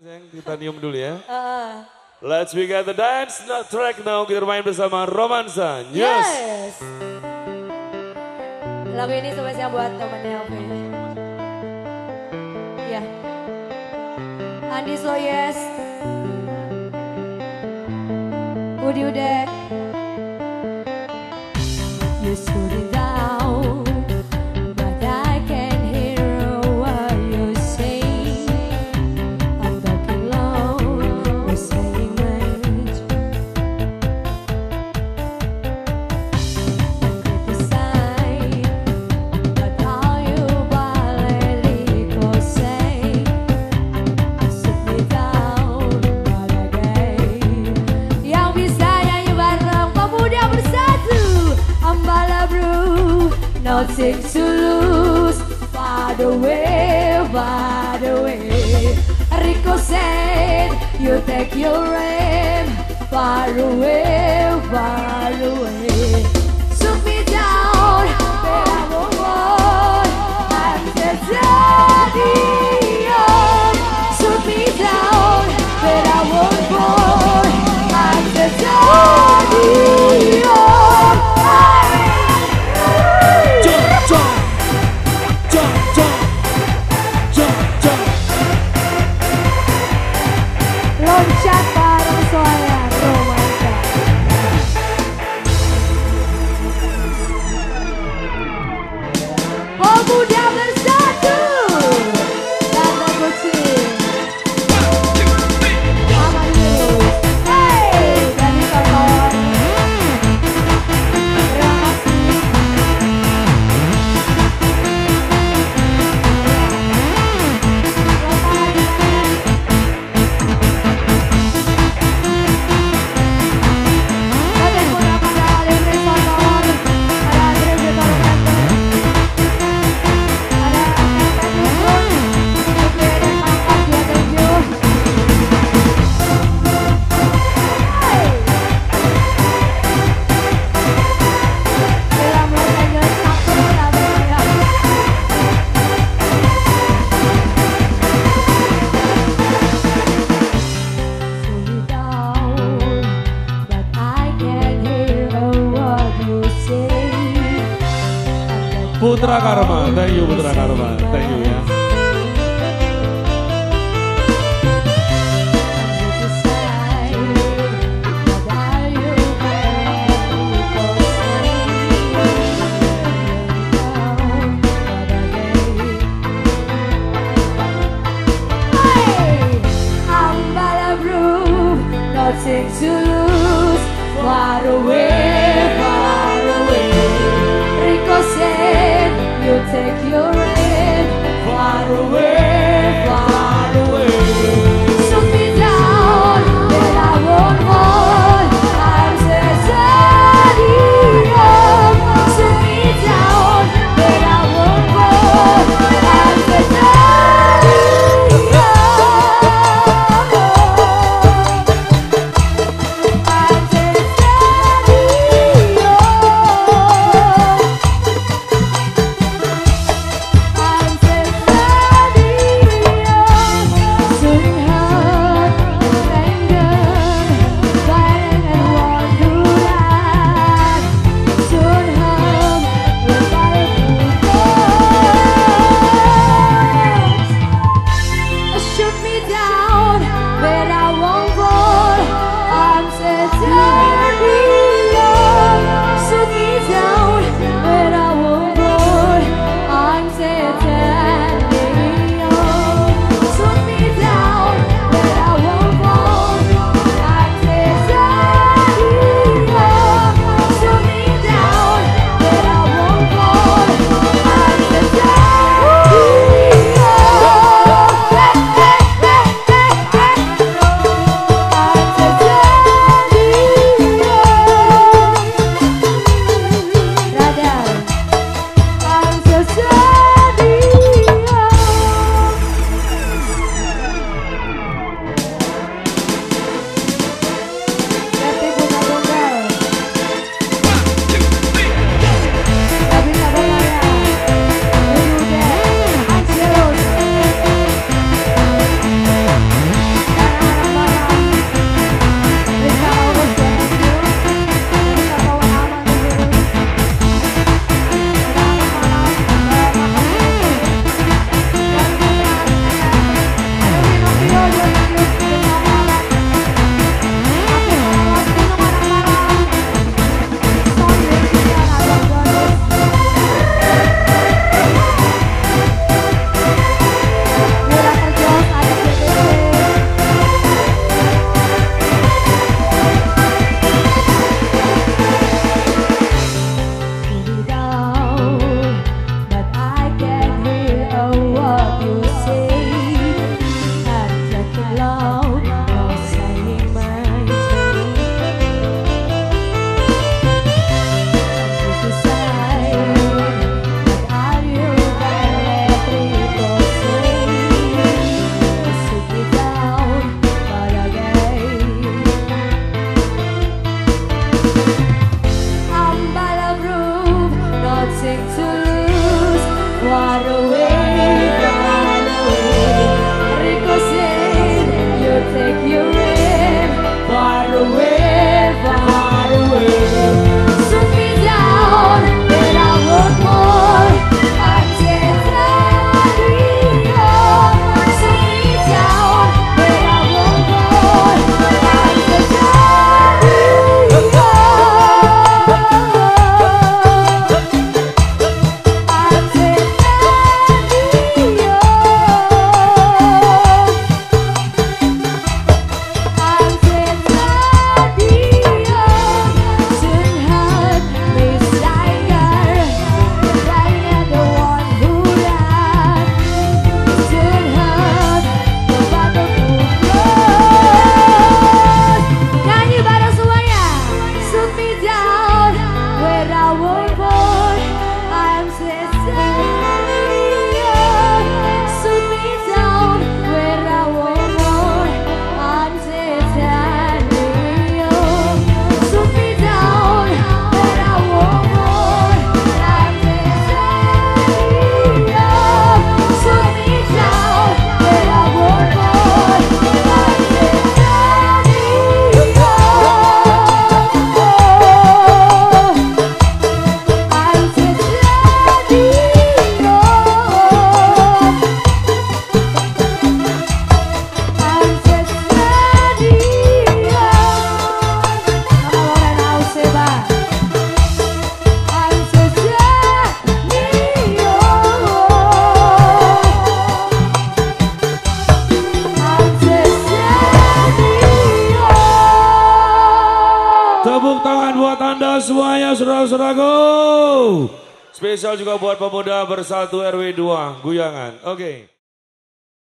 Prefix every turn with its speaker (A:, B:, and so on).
A: sayang, kita nyium dulu ya. Let's begin the dance track now. Kita main bersama Romansa.
B: Yes. Lagu ini spesial buat temennya Oke. Ya. Andi slow yes. Udi udah. You slow it down, but I can hear what you say. I'm talking low, we're saying much. Criticize, but how you ballet say. Sit me down, but again. Yang bisa nyanyi bareng pemuda bersatu. Ambala bro, nothing to lose. Far away, far away. Rico said, you take your aim. Far away, far away. Shoot me down, but I won't want. I'm just ready. Shoot me down, but I won't want. I'm just ready. Loncat bareng saya Romansa. Pemuda bersatu kata kucing. Aman Yunus. Hey, dari kawan. Terima kasih.
A: Putra Karma, thank you Putra Karma, thank you ya.
B: Nothing to lose, far away, far away. Rico said, you take your aim, far away, far away. Shoot me down, but I won't fall. I'm just ready. Shoot me down, but I won't fall. I'm just ready. I'm just ready.
A: Tepuk tangan buat Anda semuanya, saudara-saudaraku. Spesial juga buat pemuda Bersatu RW 2 Guyangan. Oke.